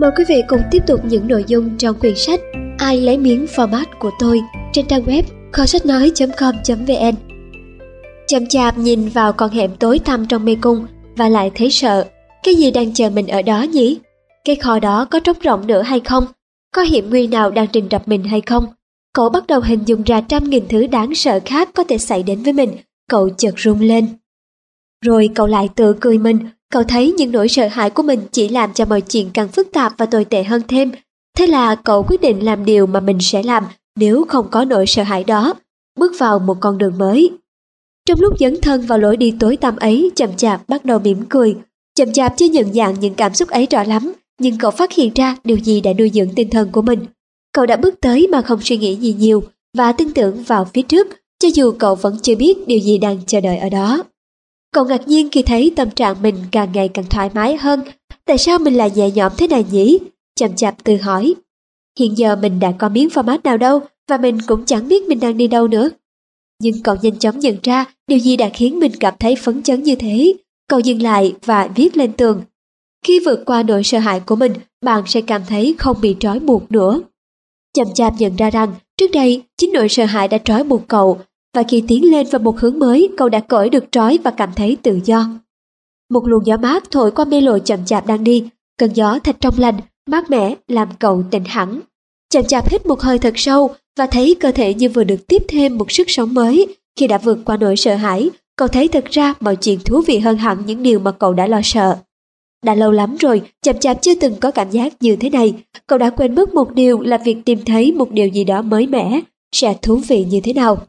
Mời quý vị cùng tiếp tục những nội dung trong quyển sách Ai lấy miếng format của tôi trên trang web kho sách nói.com.vn. Chậm chạp nhìn vào con hẻm tối tăm trong mê cung và lại thấy sợ. Cái gì đang chờ mình ở đó nhỉ? Cái kho đó có trống rỗng nữa hay không? Có hiểm nguy nào đang rình rập mình hay không? Cậu bắt đầu hình dung ra trăm nghìn thứ đáng sợ khác có thể xảy đến với mình. Cậu chợt run lên. Rồi cậu lại tự cười mình. Cậu thấy những nỗi sợ hãi của mình chỉ làm cho mọi chuyện càng phức tạp và tồi tệ hơn thêm. Thế là cậu quyết định làm điều mà mình sẽ làm nếu không có nỗi sợ hãi đó, bước vào một con đường mới. Trong lúc dấn thân vào lối đi tối tăm ấy, Chậm Chạp bắt đầu mỉm cười. Chậm Chạp chưa nhận dạng những cảm xúc ấy rõ lắm, nhưng cậu phát hiện ra điều gì đã nuôi dưỡng tinh thần của mình. Cậu đã bước tới mà không suy nghĩ gì nhiều và tin tưởng vào phía trước, cho dù cậu vẫn chưa biết điều gì đang chờ đợi ở đó. Cậu ngạc nhiên khi thấy tâm trạng mình càng ngày càng thoải mái hơn. Tại sao mình lại nhẹ nhõm thế này nhỉ? Chậm Chạp tự hỏi. Hiện giờ mình đã có miếng format nào đâu và mình cũng chẳng biết mình đang đi đâu nữa. Nhưng cậu nhanh chóng nhận ra điều gì đã khiến mình cảm thấy phấn chấn như thế. Cậu dừng lại và viết lên tường. Khi vượt qua nỗi sợ hãi của mình, bạn sẽ cảm thấy không bị trói buộc nữa. Chậm Chạp nhận ra rằng trước đây chính nỗi sợ hãi đã trói buộc cậu, và khi tiến lên vào một hướng mới, cậu đã cởi được trói và cảm thấy tự do. Một luồng gió mát thổi qua mê lộ Chậm Chạp đang đi, cơn gió thật trong lành, mát mẻ làm cậu tỉnh hẳn. Chậm Chạp hít một hơi thật sâu và thấy cơ thể như vừa được tiếp thêm một sức sống mới. Khi đã vượt qua nỗi sợ hãi, cậu thấy thật ra mọi chuyện thú vị hơn hẳn những điều mà cậu đã lo sợ. Đã lâu lắm rồi, Chậm Chạp chưa từng có cảm giác như thế này. Cậu đã quên mất một điều là việc tìm thấy một điều gì đó mới mẻ sẽ thú vị như thế nào.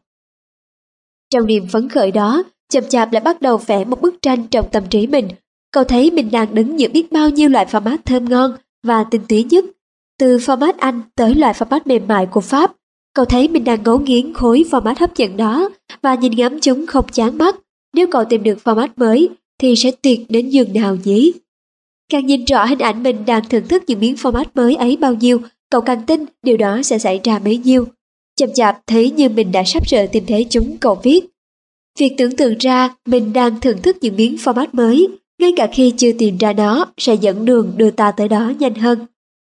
Trong niềm phấn khởi đó, Chậm Chạp lại bắt đầu vẽ một bức tranh trong tâm trí mình. Cậu thấy mình đang đứng giữa biết bao nhiêu loại format thơm ngon và tinh túy nhất, từ format Anh tới loại format mềm mại của Pháp. Cậu thấy mình đang ngấu nghiến khối format hấp dẫn đó và nhìn ngắm chúng không chán mắt. Nếu cậu tìm được format mới thì sẽ tuyệt đến nhường nào nhỉ? Càng nhìn rõ hình ảnh mình đang thưởng thức những miếng format mới ấy bao nhiêu, cậu càng tin điều đó sẽ xảy ra bấy nhiêu. Chậm Chạp thấy như mình đã sắp sửa tìm thấy chúng, cậu viết. Việc tưởng tượng ra mình đang thưởng thức những miếng format mới, ngay cả khi chưa tìm ra nó, sẽ dẫn đường đưa ta tới đó nhanh hơn.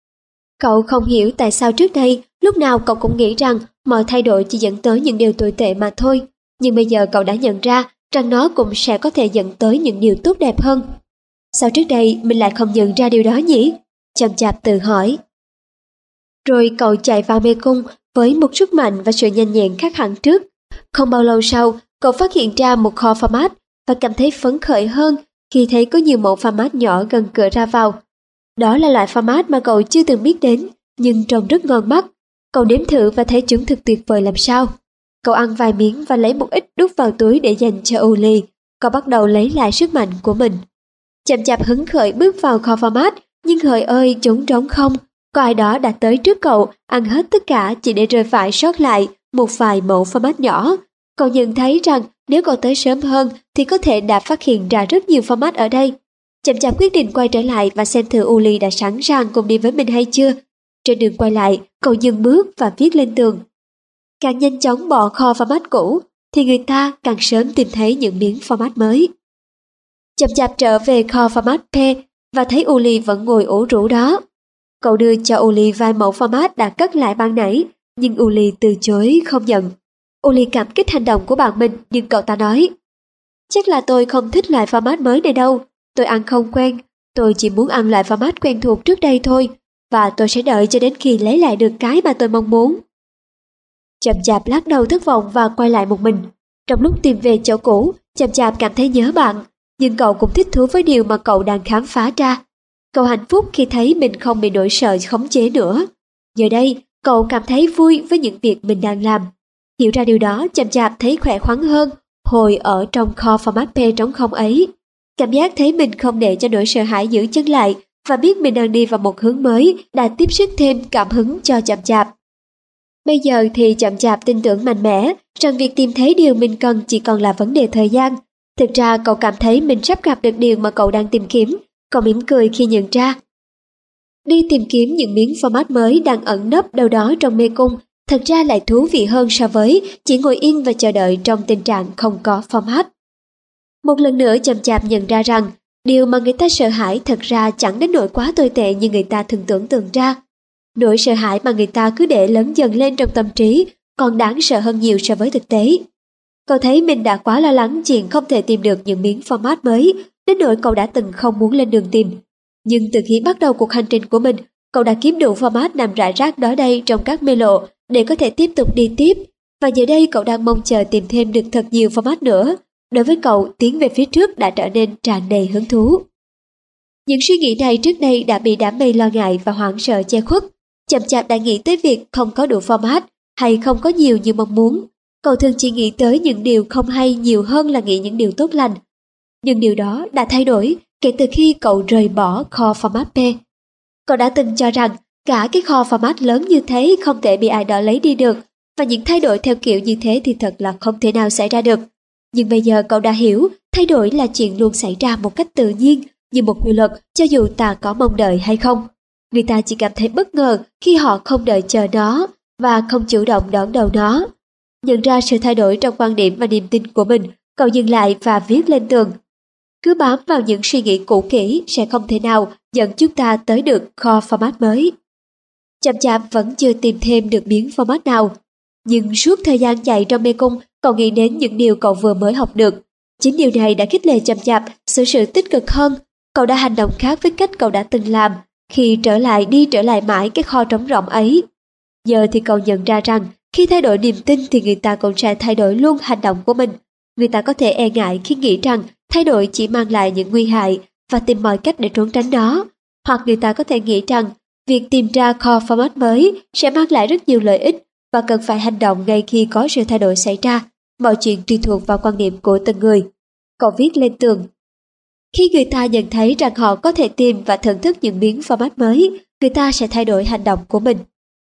Cậu không hiểu tại sao trước đây, lúc nào cậu cũng nghĩ rằng mọi thay đổi chỉ dẫn tới những điều tồi tệ mà thôi. Nhưng bây giờ cậu đã nhận ra rằng nó cũng sẽ có thể dẫn tới những điều tốt đẹp hơn. Sao trước đây mình lại không nhận ra điều đó nhỉ? Chậm Chạp tự hỏi. Rồi cậu chạy vào mê cung với một sức mạnh và sự nhanh nhẹn khác hẳn trước. Không bao lâu sau, cậu phát hiện ra một kho format và cảm thấy phấn khởi hơn khi thấy có nhiều mẫu format nhỏ gần cửa ra vào. Đó là loại format mà cậu chưa từng biết đến, nhưng trông rất ngon mắt. Cậu nếm thử và thấy chúng thật tuyệt vời làm sao. Cậu ăn vài miếng và lấy một ít đút vào túi để dành cho Uli. Cậu bắt đầu lấy lại sức mạnh của mình. Chậm Chạp hứng khởi bước vào kho format, nhưng hỡi ơi, trống trống không. Có ai đó đã tới trước cậu, ăn hết tất cả chỉ để rơi phải sót lại một vài mẫu format nhỏ. Cậu nhận thấy rằng nếu cậu tới sớm hơn thì có thể đã phát hiện ra rất nhiều format ở đây. Chậm Chạp quyết định quay trở lại và xem thử Uli đã sẵn sàng cùng đi với mình hay chưa. Trên đường quay lại, cậu dừng bước và viết lên tường. Càng nhanh chóng bỏ kho format cũ thì người ta càng sớm tìm thấy những miếng format mới. Chậm Chạp trở về kho format P và thấy Uli vẫn ngồi ủ rũ đó. Cậu đưa cho Uli vài mẫu format đã cất lại ban nãy, nhưng Uli từ chối không nhận. Uli cảm kích hành động của bạn mình, nhưng cậu ta nói, chắc là tôi không thích loại format mới này đâu, tôi ăn không quen, tôi chỉ muốn ăn loại format quen thuộc trước đây thôi, và tôi sẽ đợi cho đến khi lấy lại được cái mà tôi mong muốn. Chậm Chạp lắc đầu thất vọng và quay lại một mình. Trong lúc tìm về chỗ cũ, Chậm Chạp cảm thấy nhớ bạn, nhưng cậu cũng thích thú với điều mà cậu đang khám phá ra. Cậu hạnh phúc khi thấy mình không bị nỗi sợ khống chế nữa. Giờ đây, cậu cảm thấy vui với những việc mình đang làm. Hiểu ra điều đó, Chậm Chạp thấy khỏe khoắn hơn hồi ở trong kho format P trống không ấy. Cảm giác thấy mình không để cho nỗi sợ hãi giữ chân lại và biết mình đang đi vào một hướng mới đã tiếp sức thêm cảm hứng cho Chậm Chạp. Bây giờ thì Chậm Chạp tin tưởng mạnh mẽ rằng việc tìm thấy điều mình cần chỉ còn là vấn đề thời gian. Thực ra cậu cảm thấy mình sắp gặp được điều mà cậu đang tìm kiếm. Cậu mỉm cười khi nhận ra. Đi tìm kiếm những miếng format mới đang ẩn nấp đâu đó trong mê cung thật ra lại thú vị hơn so với chỉ ngồi yên và chờ đợi trong tình trạng không có format. Một lần nữa Chậm Chạp nhận ra rằng Điều mà người ta sợ hãi thật ra chẳng đến nỗi quá tồi tệ như người ta thường tưởng tượng ra. Nỗi sợ hãi mà người ta cứ để lớn dần lên trong tâm trí còn đáng sợ hơn nhiều so với thực tế. Cậu thấy mình đã quá lo lắng chuyện không thể tìm được những miếng format mới, đến nỗi cậu đã từng không muốn lên đường tìm. Nhưng từ khi bắt đầu cuộc hành trình của mình, cậu đã kiếm đủ format nằm rải rác đó đây trong các mê lộ để có thể tiếp tục đi tiếp. Và giờ đây cậu đang mong chờ tìm thêm được thật nhiều format nữa. Đối với cậu, tiến về phía trước đã trở nên tràn đầy hứng thú. Những suy nghĩ này trước đây đã bị đám mây lo ngại và hoảng sợ che khuất. Chậm chạp đã nghĩ tới việc không có đủ format hay không có nhiều như mong muốn. Cậu thường chỉ nghĩ tới những điều không hay nhiều hơn là nghĩ những điều tốt lành. Nhưng điều đó đã thay đổi kể từ khi cậu rời bỏ kho format P. Cậu đã từng cho rằng cả cái kho format lớn như thế không thể bị ai đó lấy đi được, và những thay đổi theo kiểu như thế thì thật là không thể nào xảy ra được. Nhưng bây giờ cậu đã hiểu, thay đổi là chuyện luôn xảy ra một cách tự nhiên, như một quy luật cho dù ta có mong đợi hay không. Người ta chỉ cảm thấy bất ngờ khi họ không đợi chờ nó và không chủ động đón đầu nó. Nhận ra sự thay đổi trong quan điểm và niềm tin của mình, cậu dừng lại và viết lên tường. Cứ bám vào những suy nghĩ cũ kỹ sẽ không thể nào dẫn chúng ta tới được kho format mới. Chậm chạp vẫn chưa tìm thêm được miếng format nào. Nhưng suốt thời gian chạy trong mê cung, cậu nghĩ đến những điều cậu vừa mới học được. Chính điều này đã khích lệ Chậm chạp xử sự tích cực hơn. Cậu đã hành động khác với cách cậu đã từng làm khi đi trở lại mãi cái kho trống rỗng ấy. Giờ thì cậu nhận ra rằng khi thay đổi niềm tin thì người ta cũng sẽ thay đổi luôn hành động của mình. Người ta có thể e ngại khi nghĩ rằng thay đổi chỉ mang lại những nguy hại và tìm mọi cách để trốn tránh nó. Hoặc người ta có thể nghĩ rằng việc tìm ra kho format mới sẽ mang lại rất nhiều lợi ích và cần phải hành động ngay khi có sự thay đổi xảy ra. Mọi chuyện tùy thuộc vào quan điểm của từng người. Cậu viết lên tường. Khi người ta nhận thấy rằng họ có thể tìm và thưởng thức những miếng format mới, người ta sẽ thay đổi hành động của mình.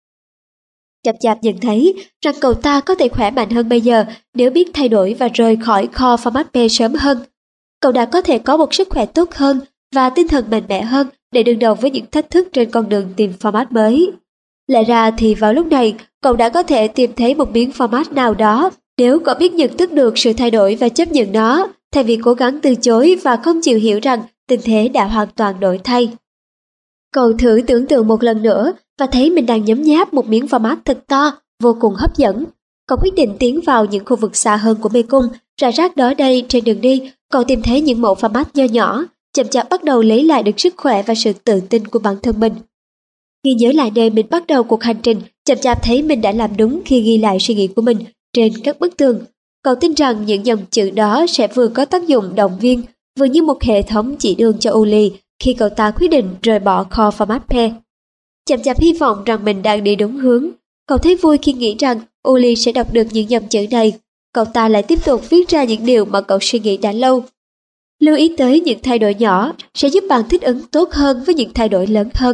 Chậm chạp nhận thấy rằng cậu ta có thể khỏe mạnh hơn bây giờ nếu biết thay đổi và rời khỏi kho format P sớm hơn. Cậu đã có thể có một sức khỏe tốt hơn và tinh thần mạnh mẽ hơn để đương đầu với những thách thức trên con đường tìm format mới. Lẽ ra thì vào lúc này, cậu đã có thể tìm thấy một miếng format nào đó nếu cậu biết nhận thức được sự thay đổi và chấp nhận nó, thay vì cố gắng từ chối và không chịu hiểu rằng tình thế đã hoàn toàn đổi thay. Cậu thử tưởng tượng một lần nữa và thấy mình đang nhấm nháp một miếng format thật to, vô cùng hấp dẫn. Cậu quyết định tiến vào những khu vực xa hơn của mê cung, rải rác đó đây trên đường đi. Cậu tìm thấy những mẫu format nho nhỏ, chậm chạp bắt đầu lấy lại được sức khỏe và sự tự tin của bản thân mình. Khi nhớ lại nơi mình bắt đầu cuộc hành trình, chậm chạp thấy mình đã làm đúng khi ghi lại suy nghĩ của mình trên các bức tường. Cậu tin rằng những dòng chữ đó sẽ vừa có tác dụng động viên, vừa như một hệ thống chỉ đường cho Uli khi cậu ta quyết định rời bỏ kho format P. Chậm chạp hy vọng rằng mình đang đi đúng hướng. Cậu thấy vui khi nghĩ rằng Uli sẽ đọc được những dòng chữ này. Cậu ta lại tiếp tục viết ra những điều mà cậu suy nghĩ đã lâu. Lưu ý tới những thay đổi nhỏ sẽ giúp bạn thích ứng tốt hơn với những thay đổi lớn hơn.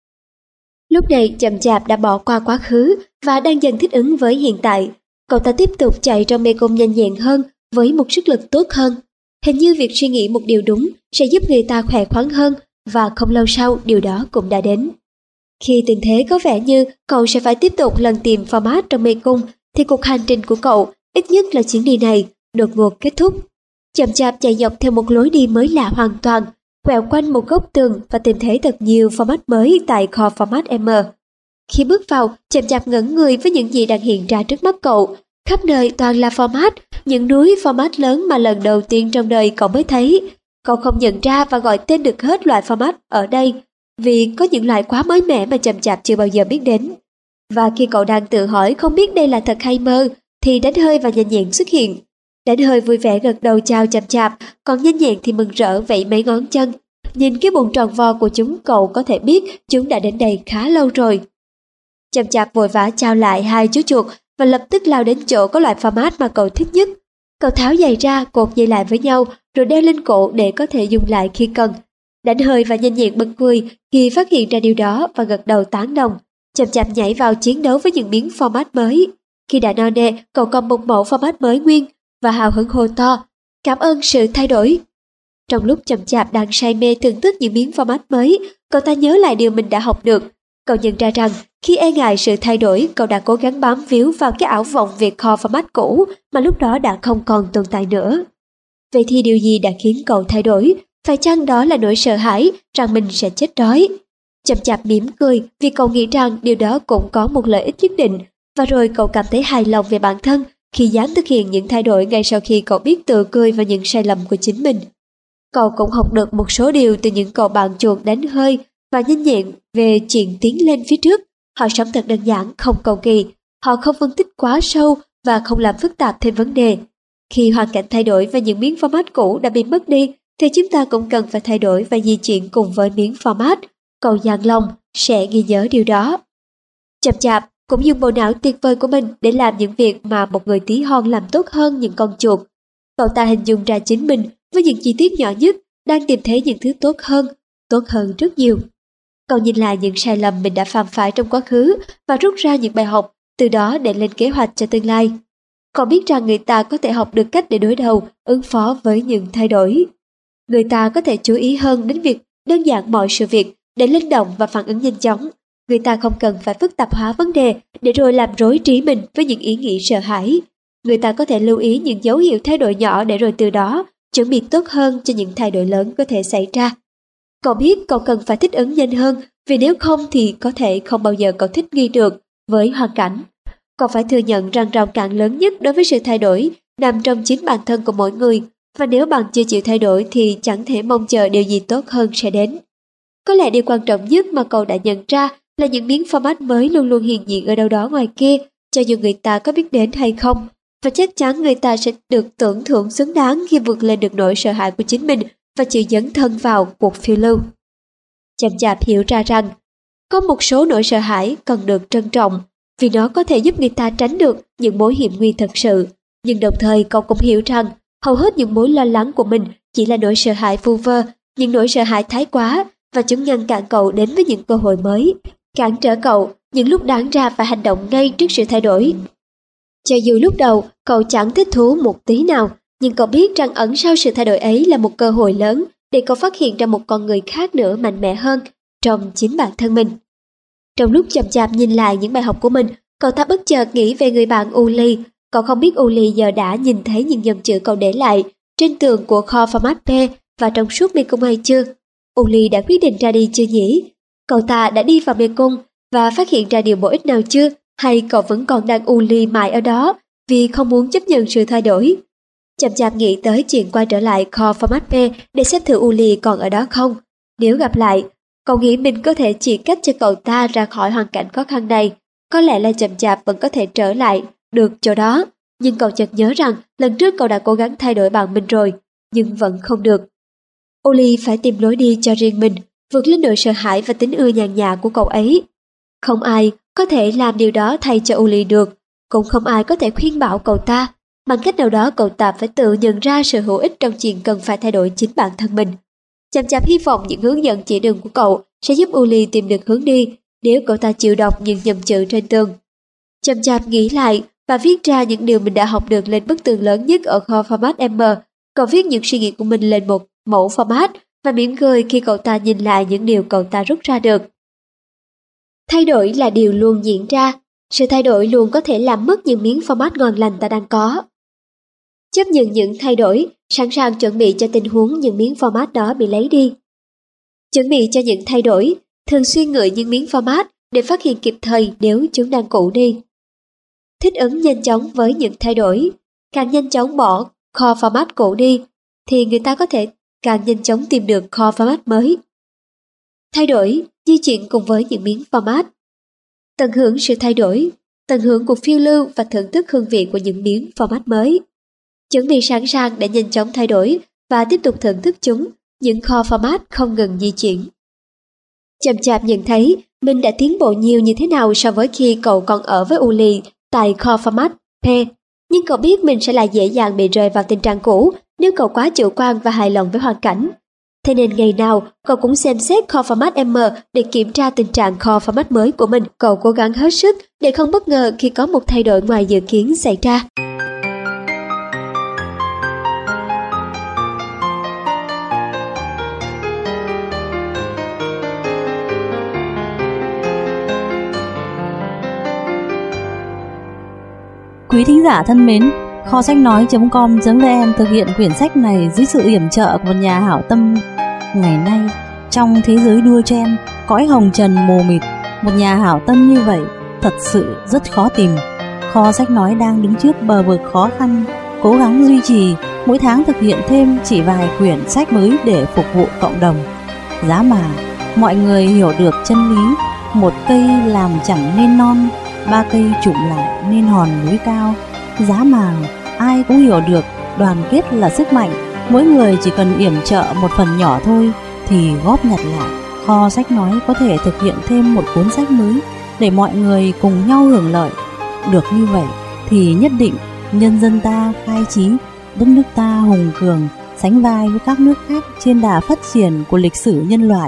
Lúc này Chậm chạp đã bỏ qua quá khứ và đang dần thích ứng với hiện tại. Cậu ta tiếp tục chạy trong mê cung nhanh nhẹn hơn với một sức lực tốt hơn. Hình như việc suy nghĩ một điều đúng sẽ giúp người ta khỏe khoắn hơn, và không lâu sau điều đó cũng đã đến. Khi tình thế có vẻ như cậu sẽ phải tiếp tục lần tìm format trong mê cung, thì cuộc hành trình của cậu, ít nhất là chuyến đi này, đột ngột kết thúc. Chậm chạp chạy dọc theo một lối đi mới lạ hoàn toàn, quẹo quanh một góc tường và tìm thấy thật nhiều format mới tại kho format M. Khi bước vào, Chậm chạp ngẩn người với những gì đang hiện ra trước mắt cậu. Khắp nơi toàn là format, những núi format lớn mà lần đầu tiên trong đời cậu mới thấy. Cậu không nhận ra và gọi tên được hết loại format ở đây, vì có những loại quá mới mẻ mà Chậm chạp chưa bao giờ biết đến. Và khi cậu đang tự hỏi không biết đây là thật hay mơ, thì Đánh Hơi và Nhanh Nhẹn xuất hiện. Đánh Hơi vui vẻ gật đầu chào Chậm chạp, còn Nhanh Nhẹn thì mừng rỡ vẫy mấy ngón chân. Nhìn cái bụng tròn vo của chúng, cậu có thể biết chúng đã đến đây khá lâu rồi. Chậm chạp vội vã chào lại hai chú chuột và lập tức lao đến chỗ có loại format mà cậu thích nhất. Cậu tháo giày ra, cột dây lại với nhau, rồi đeo lên cổ để có thể dùng lại khi cần. Đánh Hơi và Nhanh Nhẹn bật cười khi phát hiện ra điều đó và gật đầu tán đồng. Chậm chạp nhảy vào chiến đấu với những miếng format mới. Khi đã no nê, cậu cầm một mẫu format mới nguyên và hào hứng hô to: "Cảm ơn sự thay đổi!" Trong lúc Chậm chạp đang say mê thưởng thức những miếng format mới, cậu ta nhớ lại điều mình đã học được. Cậu nhận ra rằng khi e ngại sự thay đổi, cậu đã cố gắng bám víu vào cái ảo vọng về kho format cũ mà lúc đó đã không còn tồn tại nữa. Vậy thì điều gì đã khiến cậu thay đổi? Phải chăng đó là nỗi sợ hãi rằng mình sẽ chết đói? Chậm chạp mỉm cười vì cậu nghĩ rằng điều đó cũng có một lợi ích nhất định, và rồi cậu cảm thấy hài lòng về bản thân khi dám thực hiện những thay đổi ngay sau khi cậu biết tự cười vào những sai lầm của chính mình. Cậu cũng học được một số điều từ những cậu bạn chuột đánh hơi và nhanh nhẹn về chuyện tiến lên phía trước. Họ sống thật đơn giản, không cầu kỳ. Họ không phân tích quá sâu và không làm phức tạp thêm vấn đề. Khi hoàn cảnh thay đổi và những miếng format cũ đã bị mất đi, thì chúng ta cũng cần phải thay đổi và di chuyển cùng với miếng format. Cậu dang lòng sẽ ghi nhớ điều đó. Chậm chạp cũng dùng bộ não tuyệt vời của mình để làm những việc mà một người tí hon làm tốt hơn những con chuột. Cậu ta hình dung ra chính mình với những chi tiết nhỏ nhất, đang tìm thấy những thứ tốt hơn rất nhiều. Cậu nhìn lại những sai lầm mình đã phạm phải trong quá khứ và rút ra những bài học, từ đó để lên kế hoạch cho tương lai. Cậu biết rằng người ta có thể học được cách để đối đầu, ứng phó với những thay đổi. Người ta có thể chú ý hơn đến việc đơn giản mọi sự việc để linh động và phản ứng nhanh chóng. Người ta không cần phải phức tạp hóa vấn đề để rồi làm rối trí mình với những ý nghĩ sợ hãi. Người ta có thể lưu ý những dấu hiệu thay đổi nhỏ để rồi từ đó chuẩn bị tốt hơn cho những thay đổi lớn có thể xảy ra. Cậu biết cậu cần phải thích ứng nhanh hơn, vì nếu không thì có thể không bao giờ cậu thích nghi được với hoàn cảnh. Cậu phải thừa nhận rằng rào cản lớn nhất đối với sự thay đổi nằm trong chính bản thân của mỗi người, và nếu bạn chưa chịu thay đổi thì chẳng thể mong chờ điều gì tốt hơn sẽ đến. Có lẽ điều quan trọng nhất mà cậu đã nhận ra là những miếng format mới luôn luôn hiện diện ở đâu đó ngoài kia, cho dù người ta có biết đến hay không, và chắc chắn người ta sẽ được tưởng thưởng xứng đáng khi vượt lên được nỗi sợ hãi của chính mình và chịu dấn thân vào cuộc phiêu lưu. Chậm chạp hiểu ra rằng, có một số nỗi sợ hãi cần được trân trọng, vì nó có thể giúp người ta tránh được những mối hiểm nguy thật sự. Nhưng đồng thời cậu cũng hiểu rằng, hầu hết những mối lo lắng của mình chỉ là nỗi sợ hãi vu vơ, những nỗi sợ hãi thái quá, và chúng ngăn cản cậu đến với những cơ hội mới, cản trở cậu những lúc đáng ra phải hành động ngay trước sự thay đổi. Cho dù lúc đầu cậu chẳng thích thú một tí nào, nhưng cậu biết rằng ẩn sau sự thay đổi ấy là một cơ hội lớn để cậu phát hiện ra một con người khác nữa mạnh mẽ hơn trong chính bản thân mình. Trong lúc chậm chạp nhìn lại những bài học của mình, cậu ta bất chợt nghĩ về người bạn Uli. Cậu không biết Uli giờ đã nhìn thấy những dòng chữ cậu để lại trên tường của kho format P và trong suốt mê cung hay chưa. Uli đã quyết định ra đi chưa nhỉ? Cậu ta đã đi vào mê cung và phát hiện ra điều bổ ích nào chưa? Hay cậu vẫn còn đang Uli mãi ở đó vì không muốn chấp nhận sự thay đổi? Chậm chạp nghĩ tới chuyện quay trở lại kho format P để xem thử Uli còn ở đó không. Nếu gặp lại, cậu nghĩ mình có thể chỉ cách cho cậu ta ra khỏi hoàn cảnh khó khăn này. Có lẽ là chậm chạp vẫn có thể trở lại được chỗ đó, nhưng cậu chợt nhớ rằng lần trước cậu đã cố gắng thay đổi bạn mình rồi, nhưng vẫn không được. Uli phải tìm lối đi cho riêng mình, vượt lên nỗi sợ hãi và tính ưa nhàn nhã của cậu ấy. Không ai có thể làm điều đó thay cho Uli được, cũng không ai có thể khuyên bảo cậu ta. Bằng cách nào đó cậu ta phải tự nhận ra sự hữu ích trong chuyện cần phải thay đổi chính bản thân mình. Chậm chạp hy vọng những hướng dẫn chỉ đường của cậu sẽ giúp Uli tìm được hướng đi nếu cậu ta chịu đọc những dòng chữ trên tường. Chậm chạp nghĩ lại và viết ra những điều mình đã học được lên bức tường lớn nhất ở kho format M. Cậu viết những suy nghĩ của mình lên một mẫu format và mỉm cười khi cậu ta nhìn lại những điều cậu ta rút ra được. Thay đổi là điều luôn diễn ra. Sự thay đổi luôn có thể làm mất những miếng format ngon lành ta đang có. Chấp nhận những thay đổi, sẵn sàng chuẩn bị cho tình huống những miếng format đó bị lấy đi. Chuẩn bị cho những thay đổi, thường xuyên ngửi những miếng format để phát hiện kịp thời nếu chúng đang cũ đi. Thích ứng nhanh chóng với những thay đổi, càng nhanh chóng bỏ kho format cũ đi, thì người ta có thể càng nhanh chóng tìm được kho format mới. Thay đổi, di chuyển cùng với những miếng format. Tận hưởng sự thay đổi, tận hưởng cuộc phiêu lưu và thưởng thức hương vị của những miếng format mới. Chuẩn bị sẵn sàng để nhanh chóng thay đổi và tiếp tục thưởng thức chúng, những kho format không ngừng di chuyển. Chậm chạp nhận thấy mình đã tiến bộ nhiều như thế nào so với khi cậu còn ở với Uli tại kho format P, nhưng cậu biết mình sẽ lại dễ dàng bị rơi vào tình trạng cũ nếu cậu quá chủ quan và hài lòng với hoàn cảnh. Thế nên ngày nào cậu cũng xem xét kho format M để kiểm tra tình trạng kho format mới của mình. Cậu cố gắng hết sức để không bất ngờ khi có một thay đổi ngoài dự kiến xảy ra. Quý thính giả thân mến, Kho sách nói.com.vn thực hiện quyển sách này dưới sự yểm trợ của một nhà hảo tâm. Ngày nay, trong thế giới đua chen, cõi hồng trần mù mịt, một nhà hảo tâm như vậy thật sự rất khó tìm. Kho sách nói đang đứng trước bờ vực khó khăn, cố gắng duy trì, mỗi tháng thực hiện thêm chỉ vài quyển sách mới để phục vụ cộng đồng. Giá mà mọi người hiểu được chân lý, một cây làm chẳng nên non, ba cây chụm lại nên hòn núi cao. Giá mà ai cũng hiểu được đoàn kết là sức mạnh, mỗi người chỉ cần yểm trợ một phần nhỏ thôi thì góp nhặt lại, kho sách nói có thể thực hiện thêm một cuốn sách mới để mọi người cùng nhau hưởng lợi. Được như vậy thì nhất định nhân dân ta khai trí, đất nước ta hùng cường, sánh vai với các nước khác trên đà phát triển của lịch sử nhân loại.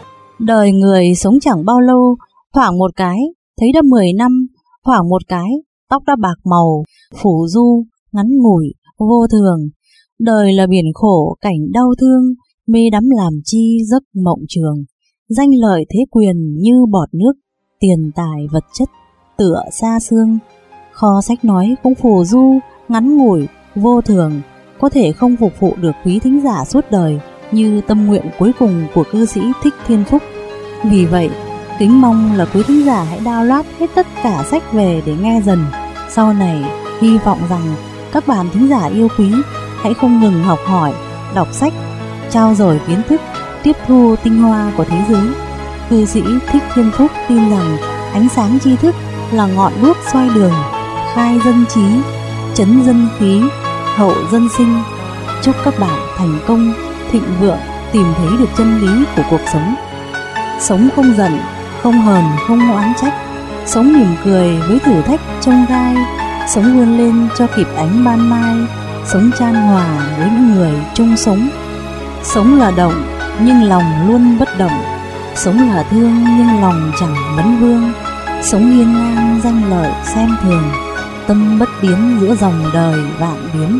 Đời người sống chẳng bao lâu, thoảng một cái thấy đã 10 năm, thoảng một cái tóc đã bạc màu, phủ du, ngắn ngủi, vô thường. Đời là biển khổ, cảnh đau thương, mê đắm làm chi giấc mộng trường. Danh lợi thế quyền như bọt nước, tiền tài vật chất tựa xa xương. Kho sách nói cũng phù du, ngắn ngủi, vô thường, có thể không phục vụ được quý thính giả suốt đời như tâm nguyện cuối cùng của cư sĩ Thích Thiên Phúc. Vì vậy, kính mong là quý thính giả hãy download hết tất cả sách về để nghe dần. Sau này, hy vọng rằng các bạn thính giả yêu quý hãy không ngừng học hỏi, đọc sách, trao dồi kiến thức, tiếp thu tinh hoa của thế giới. Cư sĩ Thích Thiên Phúc tin rằng ánh sáng tri thức là ngọn đuốc soi đường, khai dân trí, trấn dân khí, hậu dân sinh. Chúc các bạn thành công, thịnh vượng, tìm thấy được chân lý của cuộc sống. Sống không giận, không hờn, không oán trách, sống mỉm cười với thử thách chông gai, sống vươn lên cho kịp ánh ban mai, sống chan hòa với những người chung sống. Sống là động nhưng lòng luôn bất động, sống là thương nhưng lòng chẳng vấn vương, sống hiên ngang danh lợi xem thường, tâm bất biến giữa dòng đời vạn biến.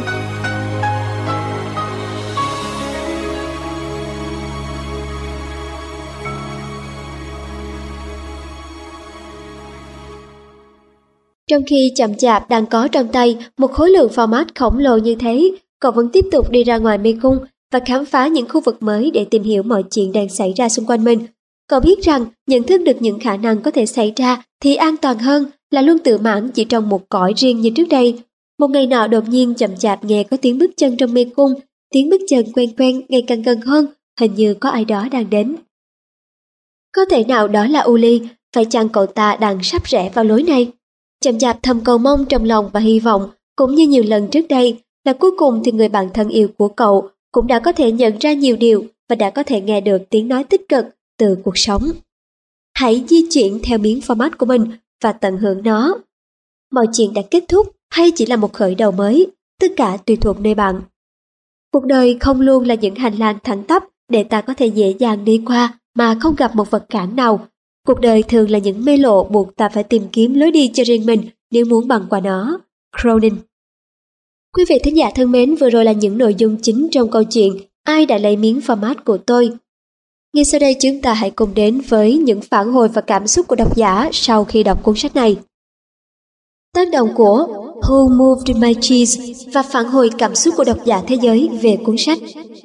Trong khi Chậm Chạp đang có trong tay một khối lượng format khổng lồ như thế, cậu vẫn tiếp tục đi ra ngoài mê cung và khám phá những khu vực mới để tìm hiểu mọi chuyện đang xảy ra xung quanh mình. Cậu biết rằng nhận thức được những khả năng có thể xảy ra thì an toàn hơn là luôn tự mãn chỉ trong một cõi riêng như trước đây. Một ngày nọ đột nhiên Chậm Chạp nghe có tiếng bước chân trong mê cung, tiếng bước chân quen quen ngày càng gần hơn, hình như có ai đó đang đến. Có thể nào đó là Uli, phải chăng cậu ta đang sắp rẽ vào lối này? Chậm Chạp thầm cầu mong trong lòng và hy vọng, cũng như nhiều lần trước đây, là cuối cùng thì người bạn thân yêu của cậu cũng đã có thể nhận ra nhiều điều và đã có thể nghe được tiếng nói tích cực từ cuộc sống. Hãy di chuyển theo miếng format của mình và tận hưởng nó. Mọi chuyện đã kết thúc hay chỉ là một khởi đầu mới, tất cả tùy thuộc nơi bạn. Cuộc đời không luôn là những hành lang thẳng tắp để ta có thể dễ dàng đi qua mà không gặp một vật cản nào. Cuộc đời thường là những mê lộ buộc ta phải tìm kiếm lối đi cho riêng mình nếu muốn băng qua nó. Cronin. Quý vị thính giả thân mến, vừa rồi là những nội dung chính trong câu chuyện Ai đã lấy miếng format của tôi. Ngay sau đây chúng ta hãy cùng đến với những phản hồi và cảm xúc của độc giả sau khi đọc cuốn sách này. Tác động của Who Moved My Cheese và phản hồi cảm xúc của độc giả thế giới về cuốn sách.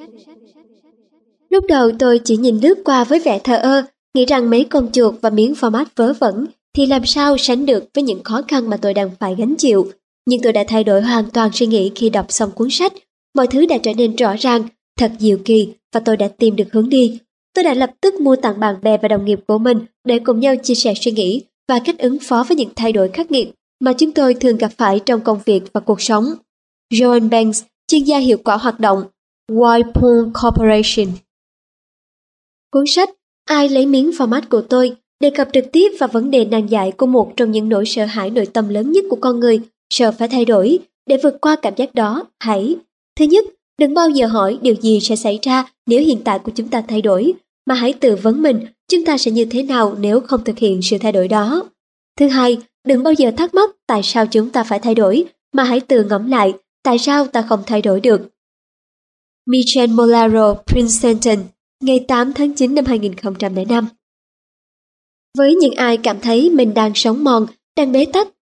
Lúc đầu tôi chỉ nhìn lướt qua với vẻ thờ ơ, nghĩ rằng mấy con chuột và miếng format vớ vẩn thì làm sao sánh được với những khó khăn mà tôi đang phải gánh chịu. Nhưng tôi đã thay đổi hoàn toàn suy nghĩ khi đọc xong cuốn sách. Mọi thứ đã trở nên rõ ràng, thật diệu kỳ và tôi đã tìm được hướng đi. Tôi đã lập tức mua tặng bạn bè và đồng nghiệp của mình để cùng nhau chia sẻ suy nghĩ và cách ứng phó với những thay đổi khắc nghiệt mà chúng tôi thường gặp phải trong công việc và cuộc sống. Joan Banks, chuyên gia hiệu quả hoạt động, Whirlpool Corporation. Cuốn sách Ai lấy miếng format của tôi đề cập trực tiếp vào vấn đề nan giải của một trong những nỗi sợ hãi nội tâm lớn nhất của con người, sợ phải thay đổi. Để vượt qua cảm giác đó, thứ nhất, đừng bao giờ hỏi điều gì sẽ xảy ra nếu hiện tại của chúng ta thay đổi, mà hãy tự vấn mình chúng ta sẽ như thế nào nếu không thực hiện sự thay đổi đó. Thứ hai, đừng bao giờ thắc mắc tại sao chúng ta phải thay đổi, mà hãy tự ngẫm lại tại sao ta không thay đổi được. Michel Molaro, Princeton, ngày 8 tháng 9 năm 2005. Với những ai cảm thấy mình đang sống mòn, đang bế tắc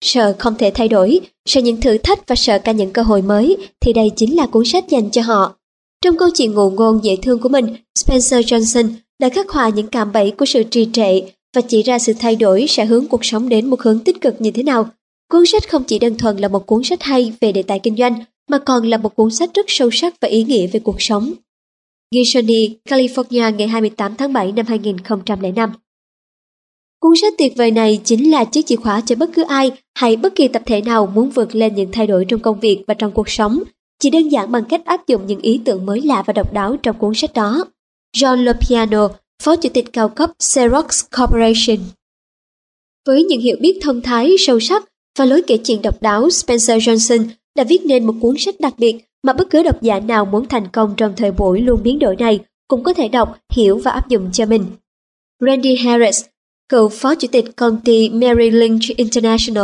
sợ không thể thay đổi, sợ những thử thách và sợ cả những cơ hội mới, thì đây chính là cuốn sách dành cho họ. Trong câu chuyện ngụ ngôn dễ thương của mình, Spencer Johnson đã khắc họa những cạm bẫy của sự trì trệ và chỉ ra sự thay đổi sẽ hướng cuộc sống đến một hướng tích cực như thế nào. Cuốn sách không chỉ đơn thuần là một cuốn sách hay về đề tài kinh doanh, mà còn là một cuốn sách rất sâu sắc và ý nghĩa về cuộc sống. Ghisoni, California, ngày 28 tháng 7 năm 2005. Cuốn sách tuyệt vời này chính là chiếc chìa khóa cho bất cứ ai hay bất kỳ tập thể nào muốn vượt lên những thay đổi trong công việc và trong cuộc sống, chỉ đơn giản bằng cách áp dụng những ý tưởng mới lạ và độc đáo trong cuốn sách đó. John Lopiano, Phó Chủ tịch cao cấp Xerox Corporation. Với những hiểu biết thông thái, sâu sắc và lối kể chuyện độc đáo, Spencer Johnson đã viết nên một cuốn sách đặc biệt mà bất cứ độc giả nào muốn thành công trong thời buổi luôn biến đổi này cũng có thể đọc, hiểu và áp dụng cho mình. Randy Harris, cựu Phó Chủ tịch công ty Merrill Lynch International.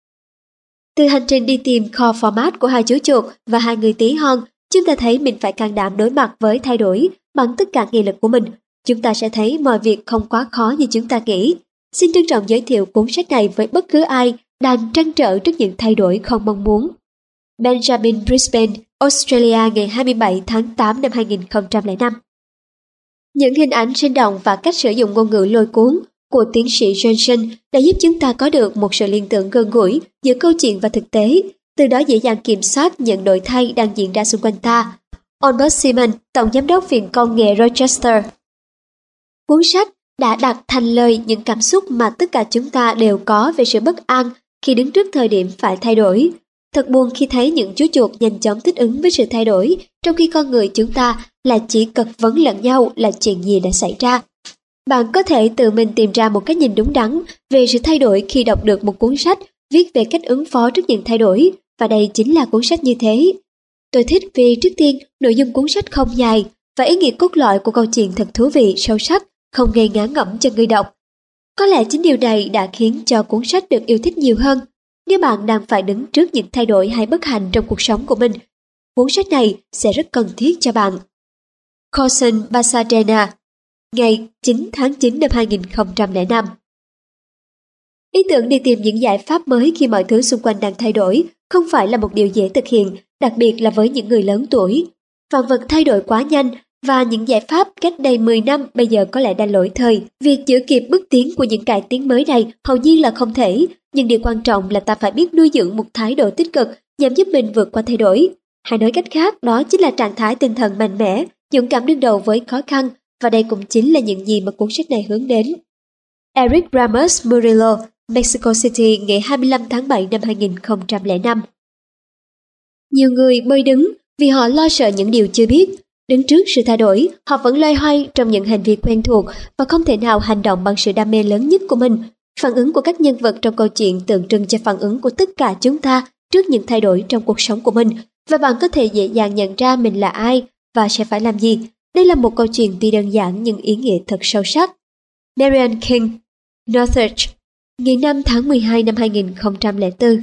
Từ hành trình đi tìm kho format của hai chú chuột và hai người tí hon, chúng ta thấy mình phải can đảm đối mặt với thay đổi bằng tất cả nghị lực của mình. Chúng ta sẽ thấy mọi việc không quá khó như chúng ta nghĩ. Xin trân trọng giới thiệu cuốn sách này với bất cứ ai đang trăn trở trước những thay đổi không mong muốn. Benjamin Brisbane, Australia, ngày 27 tháng 8 năm 2005. Những hình ảnh sinh động và cách sử dụng ngôn ngữ lôi cuốn của tiến sĩ Johnson đã giúp chúng ta có được một sự liên tưởng gần gũi giữa câu chuyện và thực tế, từ đó dễ dàng kiểm soát những đổi thay đang diễn ra xung quanh ta. Albert Simon, Tổng Giám đốc Viện Công nghệ Rochester. Cuốn sách đã đặt thành lời những cảm xúc mà tất cả chúng ta đều có về sự bất an khi đứng trước thời điểm phải thay đổi. Thật buồn khi thấy những chú chuột nhanh chóng thích ứng với sự thay đổi, trong khi con người chúng ta là chỉ cật vấn lẫn nhau là chuyện gì đã xảy ra. Bạn có thể tự mình tìm ra một cái nhìn đúng đắn về sự thay đổi khi đọc được một cuốn sách viết về cách ứng phó trước những thay đổi, và đây chính là cuốn sách như thế. Tôi thích vì trước tiên, nội dung cuốn sách không dài và ý nghĩa cốt lõi của câu chuyện thật thú vị, sâu sắc, không gây ngán ngẩm cho người đọc. Có lẽ chính điều này đã khiến cho cuốn sách được yêu thích nhiều hơn. Nếu bạn đang phải đứng trước những thay đổi hay bất hạnh trong cuộc sống của mình, cuốn sách này sẽ rất cần thiết cho bạn. Cousin Pasadena, ngày 9 tháng 9 năm 2005. Ý tưởng đi tìm những giải pháp mới khi mọi thứ xung quanh đang thay đổi không phải là một điều dễ thực hiện, đặc biệt là với những người lớn tuổi. Vạn vật thay đổi quá nhanh và những giải pháp cách đây 10 năm bây giờ có lẽ đã lỗi thời. Việc giữ kịp bước tiến của những cải tiến mới này hầu nhiên là không thể, nhưng điều quan trọng là ta phải biết nuôi dưỡng một thái độ tích cực nhằm giúp mình vượt qua thay đổi. Hay nói cách khác, đó chính là trạng thái tinh thần mạnh mẽ, dũng cảm đương đầu với khó khăn, và đây cũng chính là những gì mà cuốn sách này hướng đến. Eric Ramos Murillo, Mexico City, ngày 25 tháng 7 năm 2005. Nhiều người bơi đứng vì họ lo sợ những điều chưa biết. Đứng trước sự thay đổi, họ vẫn loay hoay trong những hành vi quen thuộc và không thể nào hành động bằng sự đam mê lớn nhất của mình. Phản ứng của các nhân vật trong câu chuyện tượng trưng cho phản ứng của tất cả chúng ta trước những thay đổi trong cuộc sống của mình, và bạn có thể dễ dàng nhận ra mình là ai và sẽ phải làm gì. Đây là một câu chuyện tuy đơn giản nhưng ý nghĩa thật sâu sắc. Marian King, Northridge, ngày 5 tháng 12 năm 2004.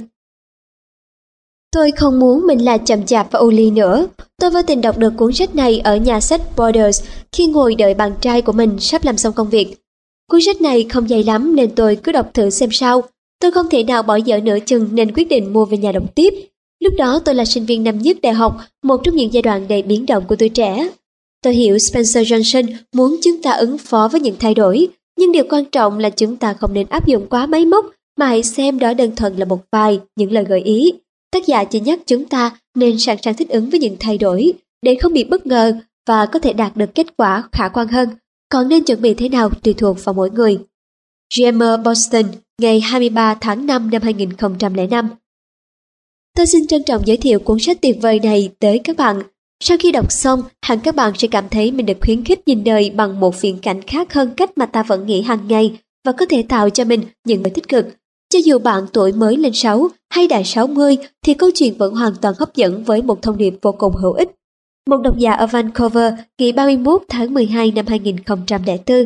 Tôi không muốn mình là chậm chạp và ô ly nữa. Tôi vô tình đọc được cuốn sách này ở nhà sách Borders khi ngồi đợi bạn trai của mình sắp làm xong công việc. Cuốn sách này không dày lắm nên tôi cứ đọc thử xem sao. Tôi không thể nào bỏ dở nửa chừng nên quyết định mua về nhà đọc tiếp. Lúc đó tôi là sinh viên năm nhất đại học, một trong những giai đoạn đầy biến động của tuổi trẻ. Tôi hiểu Spencer Johnson muốn chúng ta ứng phó với những thay đổi, nhưng điều quan trọng là chúng ta không nên áp dụng quá máy móc, mà hãy xem đó đơn thuần là một vài những lời gợi ý. Tác giả chỉ nhắc chúng ta nên sẵn sàng thích ứng với những thay đổi để không bị bất ngờ và có thể đạt được kết quả khả quan hơn. Còn nên chuẩn bị thế nào tùy thuộc vào mỗi người. Jamer Boston, ngày 23 tháng 5 năm 2005. Tôi xin trân trọng giới thiệu cuốn sách tuyệt vời này tới các bạn. Sau khi đọc xong, hẳn các bạn sẽ cảm thấy mình được khuyến khích nhìn đời bằng một viễn cảnh khác hơn cách mà ta vẫn nghĩ hàng ngày, và có thể tạo cho mình những điều tích cực. Cho dù bạn tuổi mới lên 6 hay đã 60 thì câu chuyện vẫn hoàn toàn hấp dẫn với một thông điệp vô cùng hữu ích. Một độc giả ở Vancouver, ngày 31 tháng 12 năm 2004.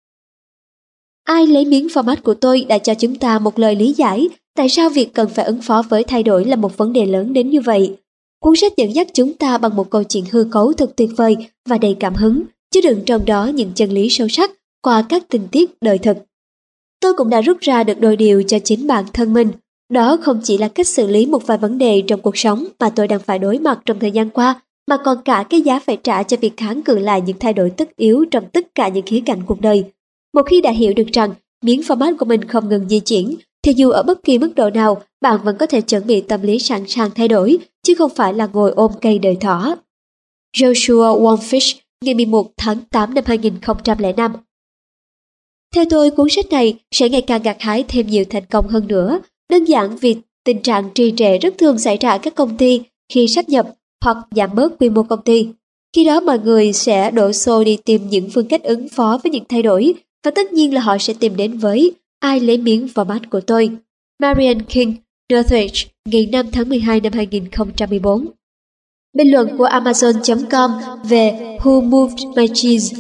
Ai lấy miếng format của tôi đã cho chúng ta một lời lý giải tại sao việc cần phải ứng phó với thay đổi là một vấn đề lớn đến như vậy. Cuốn sách dẫn dắt chúng ta bằng một câu chuyện hư cấu thật tuyệt vời và đầy cảm hứng, chứa đựng trong đó những chân lý sâu sắc qua các tình tiết đời thực. Tôi cũng đã rút ra được đôi điều cho chính bản thân mình. Đó không chỉ là cách xử lý một vài vấn đề trong cuộc sống mà tôi đang phải đối mặt trong thời gian qua, mà còn cả cái giá phải trả cho việc kháng cự lại những thay đổi tất yếu trong tất cả những khía cạnh cuộc đời. Một khi đã hiểu được rằng miếng format của mình không ngừng di chuyển, thì dù ở bất kỳ mức độ nào, bạn vẫn có thể chuẩn bị tâm lý sẵn sàng thay đổi, chứ không phải là ngồi ôm cây đời thỏ. Joshua Wongfish, ngày 11 tháng 8 năm 2005. Theo tôi, cuốn sách này sẽ ngày càng gặt hái thêm nhiều thành công hơn nữa, đơn giản vì tình trạng trì trệ rất thường xảy ra ở các công ty khi sáp nhập hoặc giảm bớt quy mô công ty. Khi đó mọi người sẽ đổ xô đi tìm những phương cách ứng phó với những thay đổi, và tất nhiên là họ sẽ tìm đến với ai lấy miếng format của tôi. Marian King, Northwich, ngày 5 tháng 12 năm 2014. Bình luận của Amazon.com về Who Moved My Cheese.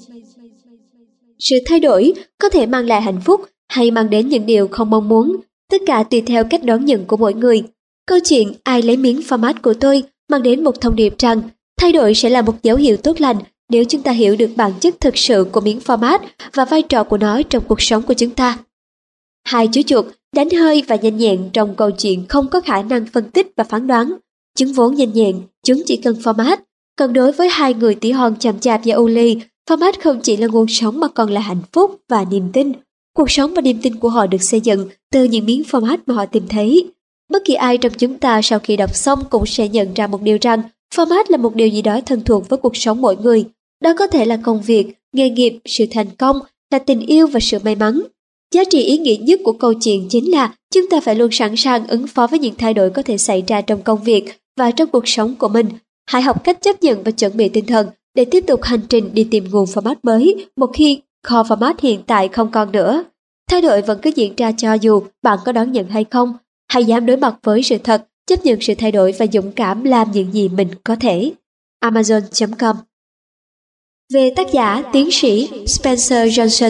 Sự thay đổi có thể mang lại hạnh phúc hay mang đến những điều không mong muốn, tất cả tùy theo cách đón nhận của mỗi người. Câu chuyện ai lấy miếng format của tôi mang đến một thông điệp rằng thay đổi sẽ là một dấu hiệu tốt lành nếu chúng ta hiểu được bản chất thực sự của miếng format và vai trò của nó trong cuộc sống của chúng ta. Hai chú chuột đánh hơi và nhanh nhẹn trong câu chuyện không có khả năng phân tích và phán đoán. Chúng vốn nhanh nhẹn, chúng chỉ cần format. Còn đối với hai người tí hon chậm chạp và u ly, format không chỉ là nguồn sống mà còn là hạnh phúc và niềm tin. Cuộc sống và niềm tin của họ được xây dựng từ những miếng format mà họ tìm thấy. Bất kỳ ai trong chúng ta sau khi đọc xong cũng sẽ nhận ra một điều rằng format là một điều gì đó thân thuộc với cuộc sống mỗi người. Đó có thể là công việc, nghề nghiệp, sự thành công, là tình yêu và sự may mắn. Giá trị ý nghĩa nhất của câu chuyện chính là chúng ta phải luôn sẵn sàng ứng phó với những thay đổi có thể xảy ra trong công việc và trong cuộc sống của mình. Hãy học cách chấp nhận và chuẩn bị tinh thần để tiếp tục hành trình đi tìm nguồn format mới một khi kho format hiện tại không còn nữa. Thay đổi vẫn cứ diễn ra cho dù bạn có đón nhận hay không. Hãy dám đối mặt với sự thật, chấp nhận sự thay đổi và dũng cảm làm những gì mình có thể. Amazon.com. Về tác giả tiến sĩ Spencer Johnson.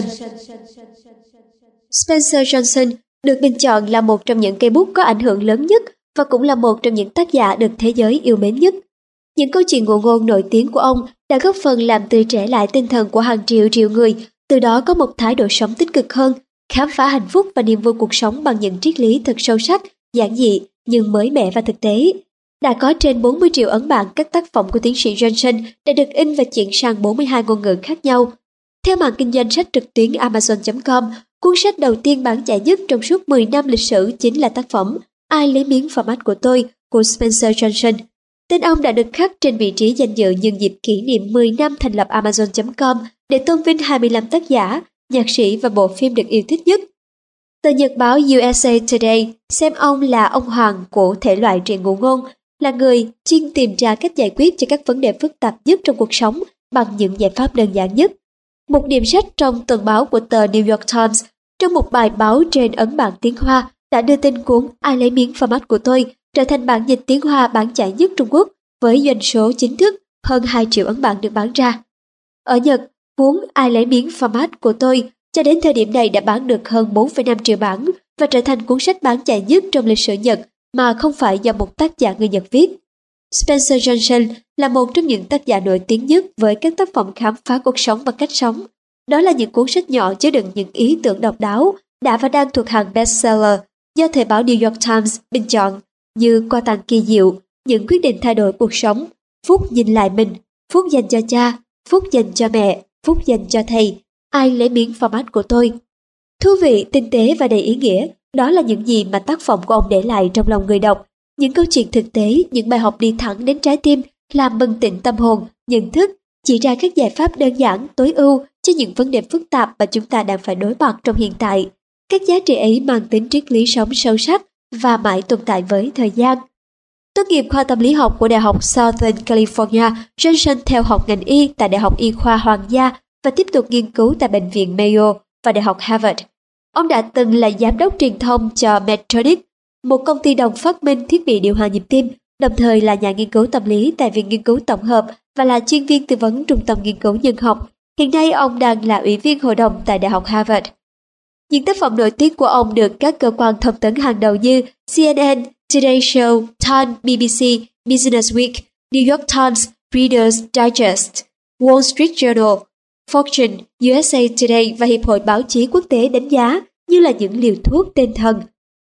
Spencer Johnson được bình chọn là một trong những cây bút có ảnh hưởng lớn nhất và cũng là một trong những tác giả được thế giới yêu mến nhất. Những câu chuyện ngụ ngôn nổi tiếng của ông đã góp phần làm tươi trẻ lại tinh thần của hàng triệu triệu người, từ đó có một thái độ sống tích cực hơn, khám phá hạnh phúc và niềm vui cuộc sống bằng những triết lý thật sâu sắc, giản dị nhưng mới mẻ và thực tế. Đã có trên 40 triệu ấn bản các tác phẩm của tiến sĩ Johnson đã được in và chuyển sang 42 ngôn ngữ khác nhau. Theo mạng kinh doanh sách trực tuyến Amazon.com, cuốn sách đầu tiên bán chạy nhất trong suốt 10 năm lịch sử chính là tác phẩm Ai lấy miếng format của tôi của Spencer Johnson. Tên ông đã được khắc trên vị trí danh dự nhân dịp kỷ niệm 10 năm thành lập Amazon.com để tôn vinh 25 tác giả, nhạc sĩ và bộ phim được yêu thích nhất. Tờ nhật báo USA Today xem ông là ông hoàng của thể loại truyện ngụ ngôn, là người chuyên tìm ra cách giải quyết cho các vấn đề phức tạp nhất trong cuộc sống bằng những giải pháp đơn giản nhất. Một điểm sách trong tuần báo của tờ New York Times trong một bài báo trên ấn bản tiếng Hoa đã đưa tin cuốn Ai lấy miếng format của tôi trở thành bản dịch tiếng Hoa bán chạy nhất Trung Quốc với doanh số chính thức hơn 2 triệu ấn bản được bán ra. Ở Nhật, cuốn Ai lấy miếng format của tôi cho đến thời điểm này đã bán được hơn 4,5 triệu bản và trở thành cuốn sách bán chạy nhất trong lịch sử Nhật mà không phải do một tác giả người Nhật viết. Spencer Johnson là một trong những tác giả nổi tiếng nhất với các tác phẩm khám phá cuộc sống và cách sống. Đó là những cuốn sách nhỏ chứa đựng những ý tưởng độc đáo đã và đang thuộc hàng bestseller do thời báo New York Times bình chọn như Quà tặng kỳ diệu, Những quyết định thay đổi cuộc sống, Phúc nhìn lại mình, Phúc dành cho cha, Phúc dành cho mẹ, Phúc dành cho thầy, Ai lấy miếng format của tôi. Thú vị, tinh tế và đầy ý nghĩa, đó là những gì mà tác phẩm của ông để lại trong lòng người đọc. Những câu chuyện thực tế, những bài học đi thẳng đến trái tim, làm bừng tỉnh tâm hồn, nhận thức, chỉ ra các giải pháp đơn giản, tối ưu cho những vấn đề phức tạp mà chúng ta đang phải đối mặt trong hiện tại. Các giá trị ấy mang tính triết lý sống sâu sắc và mãi tồn tại với thời gian. Tốt nghiệp khoa tâm lý học của Đại học Southern California, Johnson theo học ngành y tại Đại học Y khoa Hoàng gia và tiếp tục nghiên cứu tại Bệnh viện Mayo và Đại học Harvard. Ông đã từng là giám đốc truyền thông cho Medtronic, một công ty đồng phát minh thiết bị điều hòa nhịp tim, đồng thời là nhà nghiên cứu tâm lý tại Viện Nghiên cứu Tổng hợp và là chuyên viên tư vấn Trung tâm Nghiên cứu Nhân học. Hiện nay ông đang là ủy viên hội đồng tại Đại học Harvard. Những tác phẩm nổi tiếng của ông được các cơ quan thông tấn hàng đầu như CNN, Today Show, Time, BBC, Business Week, New York Times, Reader's Digest, Wall Street Journal, Fortune, USA Today và Hiệp hội Báo chí Quốc tế đánh giá như là những liều thuốc tên thần.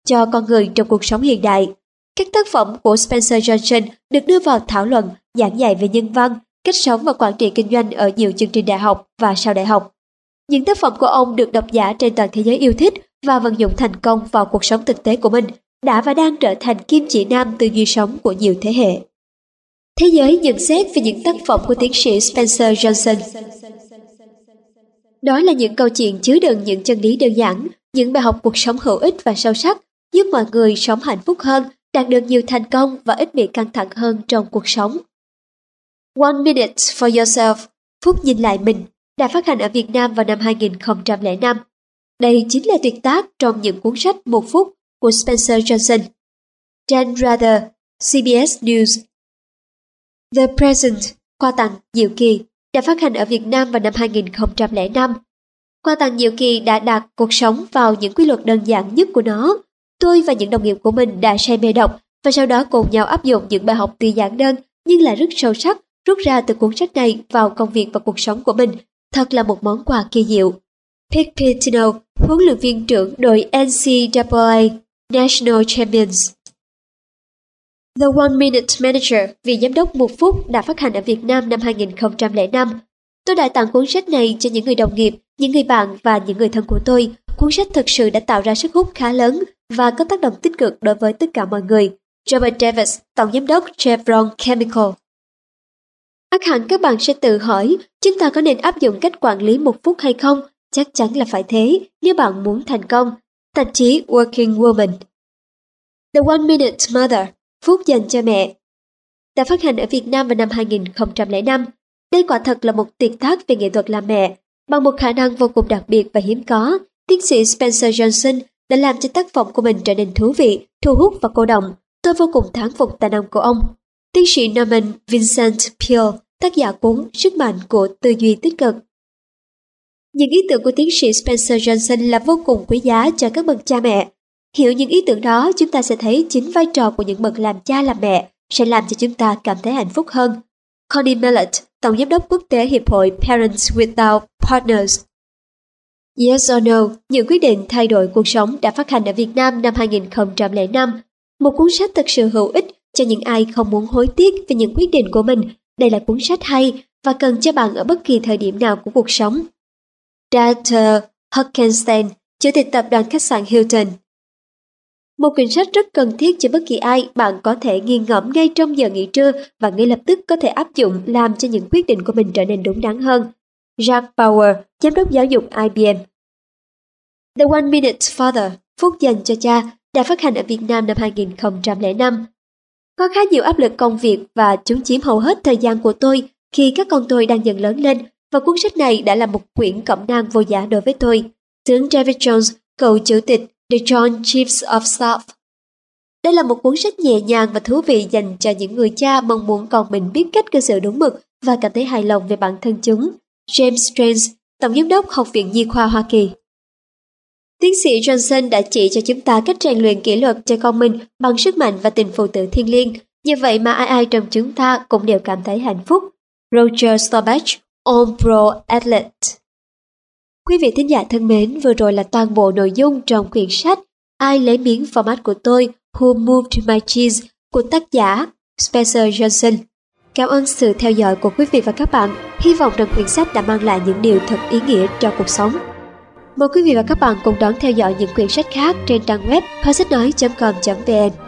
cho con người trong cuộc sống hiện đại. Các tác phẩm của Spencer Johnson được đưa vào thảo luận, giảng dạy về nhân văn, cách sống và quản trị kinh doanh ở nhiều chương trình đại học và sau đại học. Những tác phẩm của ông được độc giả trên toàn thế giới yêu thích và vận dụng thành công vào cuộc sống thực tế của mình, đã và đang trở thành kim chỉ nam tư duy sống của nhiều thế hệ. Thế giới nhận xét về những tác phẩm của tiến sĩ Spencer Johnson. Đó là những câu chuyện chứa đựng những chân lý đơn giản, những bài học cuộc sống hữu ích và sâu sắc, giúp mọi người sống hạnh phúc hơn, đạt được nhiều thành công và ít bị căng thẳng hơn trong cuộc sống. One Minute for Yourself, phút nhìn lại mình, đã phát hành ở Việt Nam vào năm 2005. Đây chính là tuyệt tác trong những cuốn sách 1 phút của Spencer Johnson. Dan Rather, CBS News. The Present, quà tặng diệu kỳ, đã phát hành ở Việt Nam vào năm 2005. Quà tặng diệu kỳ đã đặt cuộc sống vào những quy luật đơn giản nhất của nó. Tôi và những đồng nghiệp của mình đã say mê đọc và sau đó cùng nhau áp dụng những bài học tuy giản đơn nhưng là rất sâu sắc rút ra từ cuốn sách này vào công việc và cuộc sống của mình. Thật là một món quà kỳ diệu. Pete Pitino, huấn luyện viên trưởng đội NCAA National Champions. The One Minute Manager, vị giám đốc 1 phút, đã phát hành ở Việt Nam năm 2005. Tôi đã tặng cuốn sách này cho những người đồng nghiệp, những người bạn và những người thân của tôi. Cuốn sách thực sự đã tạo ra sức hút khá lớn và có tác động tích cực đối với tất cả mọi người. Robert Davis, tổng giám đốc Chevron Chemical. Ắt hẳn các bạn sẽ tự hỏi, chúng ta có nên áp dụng cách quản lý 1 phút hay không? Chắc chắn là phải thế nếu bạn muốn thành công. Tạp chí Working Woman. The One Minute Mother, phút dành cho mẹ, đã phát hành ở Việt Nam vào năm 2005. Đây quả thật là một tuyệt tác về nghệ thuật làm mẹ. Bằng một khả năng vô cùng đặc biệt và hiếm có, tiến sĩ Spencer Johnson đã làm cho tác phẩm của mình trở nên thú vị, thu hút và cô động. Tôi vô cùng thán phục tài năng của ông. Tiến sĩ Norman Vincent Peale, tác giả cuốn Sức mạnh của tư duy tích cực. Những ý tưởng của tiến sĩ Spencer Johnson là vô cùng quý giá cho các bậc cha mẹ. Hiểu những ý tưởng đó, chúng ta sẽ thấy chính vai trò của những bậc làm cha làm mẹ sẽ làm cho chúng ta cảm thấy hạnh phúc hơn. Connie Mellett, tổng giám đốc quốc tế Hiệp hội Parents Without Partners. Yes or No, những quyết định thay đổi cuộc sống, đã phát hành ở Việt Nam năm 2005. Một cuốn sách thực sự hữu ích cho những ai không muốn hối tiếc về những quyết định của mình. Đây là cuốn sách hay và cần cho bạn ở bất kỳ thời điểm nào của cuộc sống. Dr. Hockenstein, chủ tịch tập đoàn khách sạn Hilton. Một quyển sách rất cần thiết cho bất kỳ ai, bạn có thể nghiền ngẫm ngay trong giờ nghỉ trưa và ngay lập tức có thể áp dụng làm cho những quyết định của mình trở nên đúng đắn hơn. Jack Bauer, giám đốc giáo dục IBM. The One Minute Father, phút dành cho cha, đã phát hành ở Việt Nam năm 2005. Có khá nhiều áp lực công việc và chúng chiếm hầu hết thời gian của tôi khi các con tôi đang dần lớn lên, và cuốn sách này đã là một quyển cẩm nang vô giá đối với tôi. Tướng David Jones, cựu chủ tịch The Joint Chiefs of Staff. Đây là một cuốn sách nhẹ nhàng và thú vị dành cho những người cha mong muốn con mình biết cách cư xử đúng mực và cảm thấy hài lòng về bản thân chúng. James Strange, tổng giám đốc Học viện Nhi khoa Hoa Kỳ. Tiến sĩ Johnson đã chỉ cho chúng ta cách rèn luyện kỷ luật cho con mình bằng sức mạnh và tình phụ tử thiêng liêng. Như vậy mà ai ai trong chúng ta cũng đều cảm thấy hạnh phúc. Roger Staubach, On Pro Athlete. Quý vị thính giả thân mến, vừa rồi là toàn bộ nội dung trong quyển sách Ai lấy miếng format của tôi, Who Moved My Cheese của tác giả Spencer Johnson. Cảm ơn sự theo dõi của quý vị và các bạn. Hy vọng rằng quyển sách đã mang lại những điều thật ý nghĩa cho cuộc sống. Mời quý vị và các bạn cùng đón theo dõi những quyển sách khác trên trang web kho sách nói.com.vn.